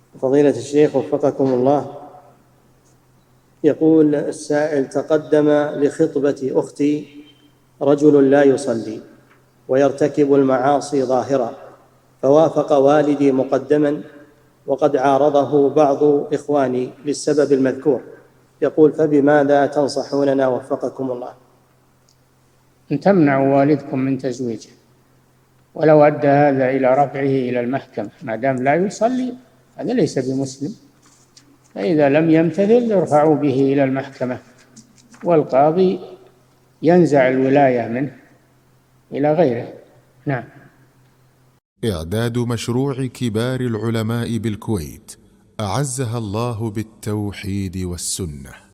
فضيلة الشيخ وفقكم الله، يقول السائل: تقدم لخطبة أختي رجل لا يصلي ويرتكب المعاصي ظاهرا، فوافق والدي مقدما وقد عارضه بعض إخواني للسبب المذكور. يقول: فبماذا تنصحوننا وفقكم الله؟ أن تمنعوا والدكم من تزويجه، ولو أدى هذا إلى رفعه إلى المحكمة، ما دام لا يصلي هذا ليس بمسلم، فإذا لم يمتثل ارفعوا به إلى المحكمة، والقاضي ينزع الولاية منه إلى غيره. نعم. إعداد مشروع كبار العلماء بالكويت أعزها الله بالتوحيد والسنة.